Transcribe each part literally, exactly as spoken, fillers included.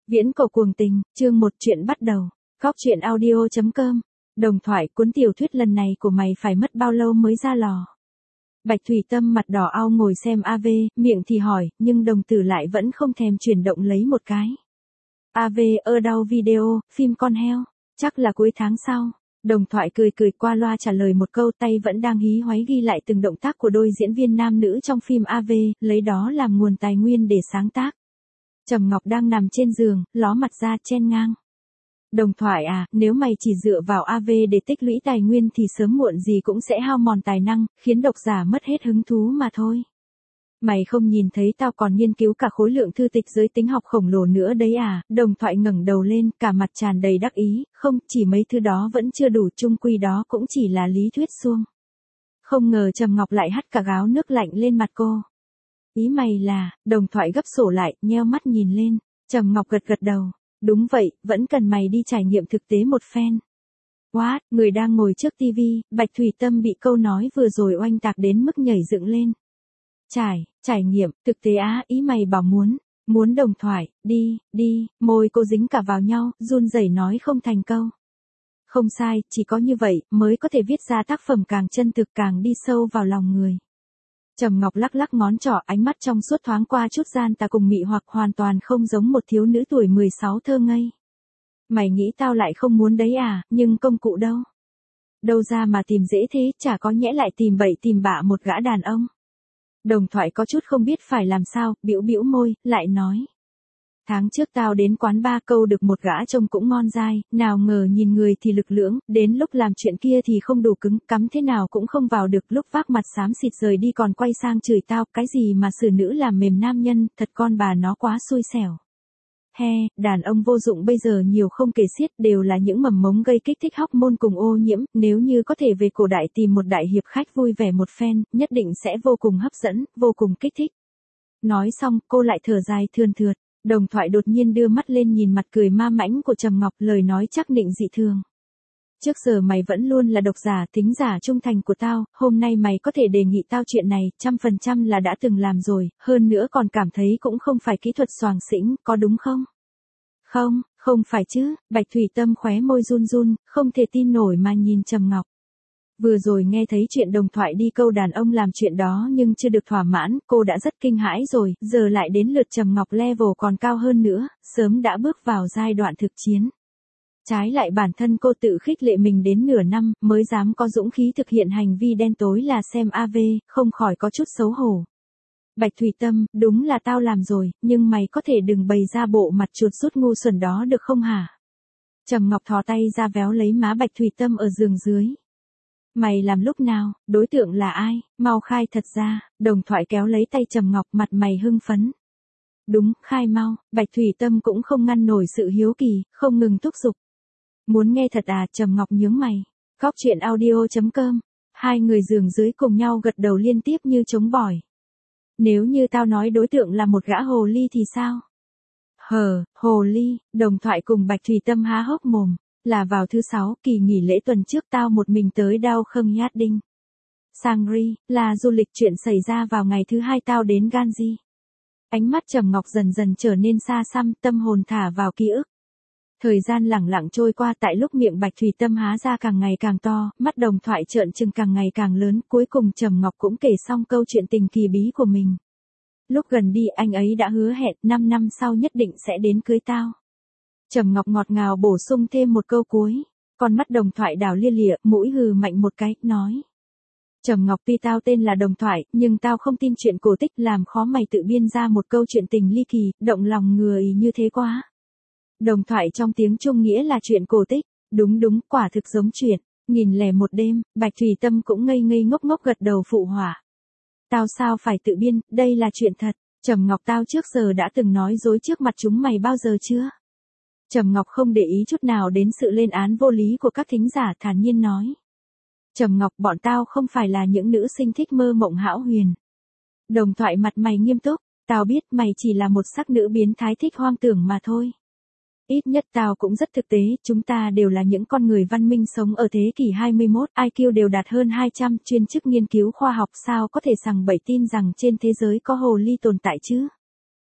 Viễn cổ cuồng tình, chương một chuyện bắt đầu. Góc truyện audio chấm com. Đồng thoại cuốn tiểu thuyết lần này của mày phải mất bao lâu mới ra lò? Bạch Thủy Tâm mặt đỏ ao ngồi xem a vê, miệng thì hỏi, nhưng đồng tử lại vẫn không thèm chuyển động lấy một cái. a vê ơ đau video, phim con heo, chắc là cuối tháng sau. Đồng thoại cười cười qua loa trả lời một câu, tay vẫn đang hí hoáy ghi lại từng động tác của đôi diễn viên nam nữ trong phim a vê, lấy đó làm nguồn tài nguyên để sáng tác. Trầm Ngọc đang nằm trên giường, ló mặt ra chen ngang. Đồng thoại à, nếu mày chỉ dựa vào a vê để tích lũy tài nguyên thì sớm muộn gì cũng sẽ hao mòn tài năng, khiến độc giả mất hết hứng thú mà thôi. Mày không nhìn thấy tao còn nghiên cứu cả khối lượng thư tịch giới tính học khổng lồ nữa đấy à? Đồng thoại ngẩng đầu lên, cả mặt tràn đầy đắc ý, không, chỉ mấy thứ đó vẫn chưa đủ, chung quy đó cũng chỉ là lý thuyết suông. Không ngờ Trầm Ngọc lại hắt cả gáo nước lạnh lên mặt cô. Ý mày là, đồng thoại gấp sổ lại, nheo mắt nhìn lên, Trầm Ngọc gật gật đầu, đúng vậy, vẫn cần mày đi trải nghiệm thực tế một phen. What, người đang ngồi trước tivi, Bạch Thủy Tâm bị câu nói vừa rồi oanh tạc đến mức nhảy dựng lên. Trải, trải nghiệm, thực tế á, ý mày bảo muốn, muốn đồng thoại, đi, đi, môi cô dính cả vào nhau, run rẩy nói không thành câu. Không sai, chỉ có như vậy, mới có thể viết ra tác phẩm càng chân thực càng đi sâu vào lòng người. Trầm Ngọc lắc lắc ngón trỏ, ánh mắt trong suốt thoáng qua chút gian tà cùng mị hoặc, hoàn toàn không giống một thiếu nữ tuổi mười sáu thơ ngây. Mày nghĩ tao lại không muốn đấy à, nhưng công cụ đâu? Đâu ra mà tìm dễ thế, chả có nhẽ lại tìm bậy tìm bạ một gã đàn ông. Đồng thoại có chút không biết phải làm sao, bĩu bĩu môi, lại nói. Tháng trước tao đến quán ba câu được một gã trông cũng ngon dai, nào ngờ nhìn người thì lực lưỡng, đến lúc làm chuyện kia thì không đủ cứng, cắm thế nào cũng không vào được, lúc vác mặt xám xịt rời đi còn quay sang chửi tao, cái gì mà xử nữ làm mềm nam nhân, thật con bà nó quá xui xẻo. He, đàn ông vô dụng bây giờ nhiều không kể xiết, đều là những mầm mống gây kích thích hormone cùng ô nhiễm, nếu như có thể về cổ đại tìm một đại hiệp khách vui vẻ một phen, nhất định sẽ vô cùng hấp dẫn, vô cùng kích thích. Nói xong, cô lại thở dài thườn thượt. Đồng thoại đột nhiên đưa mắt lên nhìn mặt cười ma mãnh của Trầm Ngọc, lời nói chắc nịnh dị thường. Trước giờ mày vẫn luôn là độc giả, thính giả trung thành của tao, hôm nay mày có thể đề nghị tao chuyện này, trăm phần trăm là đã từng làm rồi, hơn nữa còn cảm thấy cũng không phải kỹ thuật xoàng xĩnh, có đúng không? Không, không phải chứ, Bạch Thủy Tâm khóe môi run run, không thể tin nổi mà nhìn Trầm Ngọc. Vừa rồi nghe thấy chuyện đồng thoại đi câu đàn ông làm chuyện đó nhưng chưa được thỏa mãn, cô đã rất kinh hãi rồi, giờ lại đến lượt Trầm Ngọc level còn cao hơn nữa, sớm đã bước vào giai đoạn thực chiến. Trái lại bản thân cô tự khích lệ mình đến nửa năm, mới dám có dũng khí thực hiện hành vi đen tối là xem a vê, không khỏi có chút xấu hổ. Bạch Thủy Tâm, đúng là tao làm rồi, nhưng mày có thể đừng bày ra bộ mặt chuột rút ngu xuẩn đó được không hả? Trầm Ngọc thò tay ra véo lấy má Bạch Thủy Tâm ở giường dưới. Mày làm lúc nào, đối tượng là ai, mau khai thật ra, đồng thoại kéo lấy tay Trầm Ngọc, mặt mày hưng phấn. Đúng, khai mau, Bạch Thủy Tâm cũng không ngăn nổi sự hiếu kỳ, không ngừng thúc giục. Muốn nghe thật à, Trầm Ngọc nhướng mày. Góc truyện audio chấm com. Hai người giường dưới cùng nhau gật đầu liên tiếp như trống bỏi. Nếu như tao nói đối tượng là một gã hồ ly thì sao? Hờ, hồ ly, đồng thoại cùng Bạch Thủy Tâm há hốc mồm. Là vào thứ sáu, kỳ nghỉ lễ tuần trước tao một mình tới Đao Khâm Nhát Đinh. Sangri, là du lịch, chuyện xảy ra vào ngày thứ hai tao đến Ganji. Ánh mắt Trầm Ngọc dần dần trở nên xa xăm, tâm hồn thả vào ký ức. Thời gian lẳng lặng trôi qua, tại lúc miệng Bạch Thủy Tâm há ra càng ngày càng to, mắt đồng thoại trợn trừng càng ngày càng lớn, cuối cùng Trầm Ngọc cũng kể xong câu chuyện tình kỳ bí của mình. Lúc gần đi anh ấy đã hứa hẹn, năm năm sau nhất định sẽ đến cưới tao. Trầm Ngọc ngọt ngào bổ sung thêm một câu cuối, con mắt đồng thoại đảo lia lịa, mũi hừ mạnh một cái, nói. Trầm Ngọc, tuy tao tên là đồng thoại, nhưng tao không tin chuyện cổ tích, làm khó mày tự biên ra một câu chuyện tình ly kỳ, động lòng người như thế quá. Đồng thoại trong tiếng Trung nghĩa là chuyện cổ tích, đúng đúng, quả thực giống chuyện, nghìn lẻ một đêm, Bạch Thủy Tâm cũng ngây ngây ngốc ngốc gật đầu phụ họa. Tao sao phải tự biên, đây là chuyện thật, Trầm Ngọc, tao trước giờ đã từng nói dối trước mặt chúng mày bao giờ chưa? Trầm Ngọc không để ý chút nào đến sự lên án vô lý của các thính giả, thản nhiên nói. Trầm Ngọc, bọn tao không phải là những nữ sinh thích mơ mộng hão huyền. Đồng thoại mặt mày nghiêm túc, tao biết mày chỉ là một sắc nữ biến thái thích hoang tưởng mà thôi. Ít nhất tao cũng rất thực tế, chúng ta đều là những con người văn minh sống ở thế kỷ hai mươi mốt, i kiu đều đạt hơn hai trăm, chuyên chức nghiên cứu khoa học, sao có thể sằng bậy tin rằng trên thế giới có hồ ly tồn tại chứ?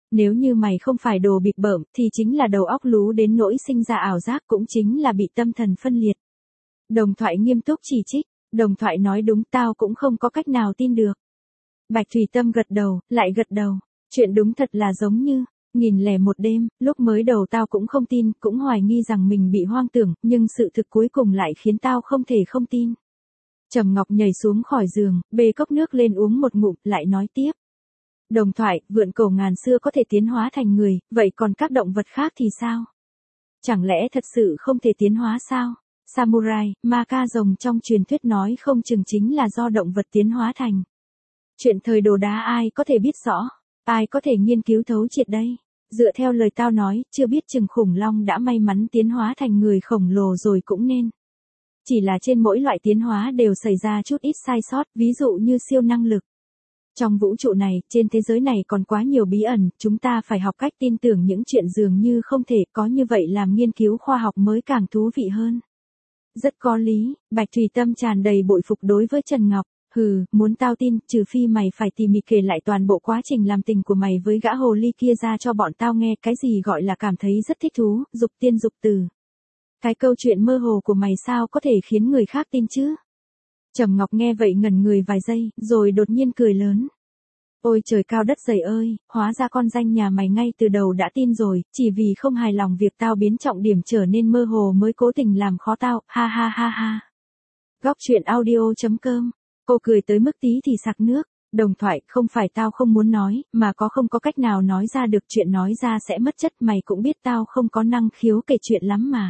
Nếu như mày không phải đồ bịp bợm thì chính là đầu óc lú đến nỗi sinh ra ảo giác, cũng chính là bị tâm thần phân liệt. Đồng Thoại nghiêm túc chỉ trích, Đồng Thoại nói đúng, tao cũng không có cách nào tin được. Bạch Thủy Tâm gật đầu, lại gật đầu, chuyện đúng thật là giống như, nghìn lẻ một đêm, lúc mới đầu tao cũng không tin, cũng hoài nghi rằng mình bị hoang tưởng, nhưng sự thực cuối cùng lại khiến tao không thể không tin. Trầm Ngọc nhảy xuống khỏi giường, bê cốc nước lên uống một ngụm, lại nói tiếp. Đồng Thoại, vượn cổ ngàn xưa có thể tiến hóa thành người, vậy còn các động vật khác thì sao? Chẳng lẽ thật sự không thể tiến hóa sao? Samurai, ma ca rồng trong truyền thuyết nói không chừng chính là do động vật tiến hóa thành. Chuyện thời đồ đá ai có thể biết rõ, ai có thể nghiên cứu thấu triệt đây? Dựa theo lời tao nói, chưa biết chừng khủng long đã may mắn tiến hóa thành người khổng lồ rồi cũng nên. Chỉ là trên mỗi loại tiến hóa đều xảy ra chút ít sai sót, ví dụ như siêu năng lực. Trong vũ trụ này, trên thế giới này còn quá nhiều bí ẩn, chúng ta phải học cách tin tưởng những chuyện dường như không thể, có như vậy làm nghiên cứu khoa học mới càng thú vị hơn. Rất có lý, Bạch Thủy Tâm tràn đầy bội phục đối với Trần Ngọc. Hừ, muốn tao tin, trừ phi mày phải tỉ mỉ kể lại toàn bộ quá trình làm tình của mày với gã hồ ly kia ra cho bọn tao nghe, cái gì gọi là cảm thấy rất thích thú, dục tiên dục từ. Cái câu chuyện mơ hồ của mày sao có thể khiến người khác tin chứ? Trầm Ngọc nghe vậy ngẩn người vài giây, rồi đột nhiên cười lớn. Ôi trời cao đất dày ơi, hóa ra con danh nhà mày ngay từ đầu đã tin rồi, chỉ vì không hài lòng việc tao biến trọng điểm trở nên mơ hồ mới cố tình làm khó tao, ha ha ha ha. Góc truyện audio chấm com. Cô cười tới mức tí thì sặc nước. Đồng Thoại, không phải tao không muốn nói, mà có không có cách nào nói ra được, chuyện nói ra sẽ mất chất, mày cũng biết tao không có năng khiếu kể chuyện lắm mà.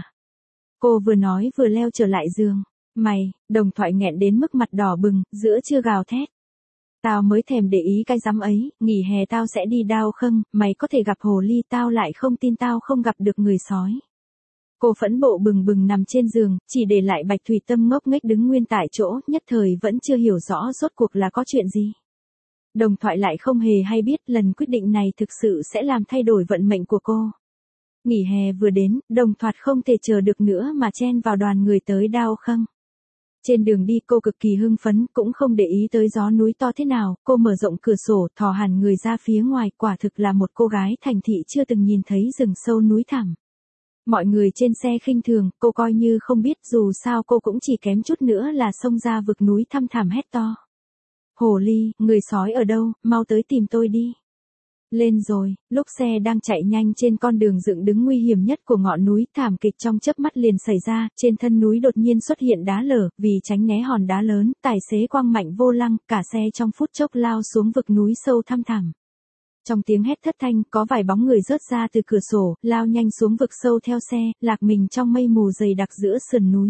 Cô vừa nói vừa leo trở lại giường. Mày, Đồng Thoại nghẹn đến mức mặt đỏ bừng, giữa trưa gào thét. Tao mới thèm để ý cái dám ấy, nghỉ hè tao sẽ đi đao khâng, mày có thể gặp hồ ly, tao lại không tin tao không gặp được người sói. Cô phẫn bộ bừng bừng nằm trên giường, chỉ để lại Bạch Thủy Tâm ngốc nghếch đứng nguyên tại chỗ, nhất thời vẫn chưa hiểu rõ rốt cuộc là có chuyện gì. Đồng Thoại lại không hề hay biết lần quyết định này thực sự sẽ làm thay đổi vận mệnh của cô. Nghỉ hè vừa đến, Đồng Thoại không thể chờ được nữa mà chen vào đoàn người tới đao khâng. Trên đường đi cô cực kỳ hưng phấn, cũng không để ý tới gió núi to thế nào, cô mở rộng cửa sổ, thò hẳn người ra phía ngoài, quả thực là một cô gái thành thị chưa từng nhìn thấy rừng sâu núi thẳm. Mọi người trên xe khinh thường, cô coi như không biết, dù sao cô cũng chỉ kém chút nữa là xông ra vực núi thăm thẳm hét to. Hồ ly, người sói ở đâu, mau tới tìm tôi đi. Lên rồi, lúc xe đang chạy nhanh trên con đường dựng đứng nguy hiểm nhất của ngọn núi, thảm kịch trong chớp mắt liền xảy ra, trên thân núi đột nhiên xuất hiện đá lở, vì tránh né hòn đá lớn, tài xế quăng mạnh vô lăng, cả xe trong phút chốc lao xuống vực núi sâu thăm thẳm. Trong tiếng hét thất thanh, có vài bóng người rớt ra từ cửa sổ, lao nhanh xuống vực sâu theo xe, lạc mình trong mây mù dày đặc giữa sườn núi.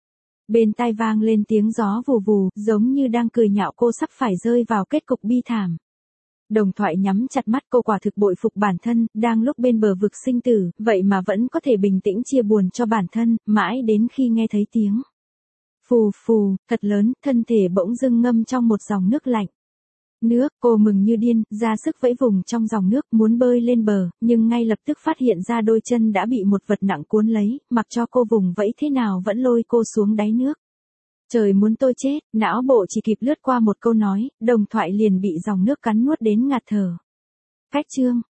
Bên tai vang lên tiếng gió vù vù, giống như đang cười nhạo cô sắp phải rơi vào kết cục bi thảm. Đồng Thoại nhắm chặt mắt, cô quả thực bội phục bản thân, đang lúc bên bờ vực sinh tử, vậy mà vẫn có thể bình tĩnh chia buồn cho bản thân, mãi đến khi nghe thấy tiếng phù phù, thật lớn, thân thể bỗng dưng ngâm trong một dòng nước lạnh. Nước, cô mừng như điên, ra sức vẫy vùng trong dòng nước, muốn bơi lên bờ, nhưng ngay lập tức phát hiện ra đôi chân đã bị một vật nặng cuốn lấy, mặc cho cô vùng vẫy thế nào vẫn lôi cô xuống đáy nước. Trời muốn tôi chết, não bộ chỉ kịp lướt qua một câu nói, Đồng Thoại liền bị dòng nước cắn nuốt đến ngạt thở. Cách chương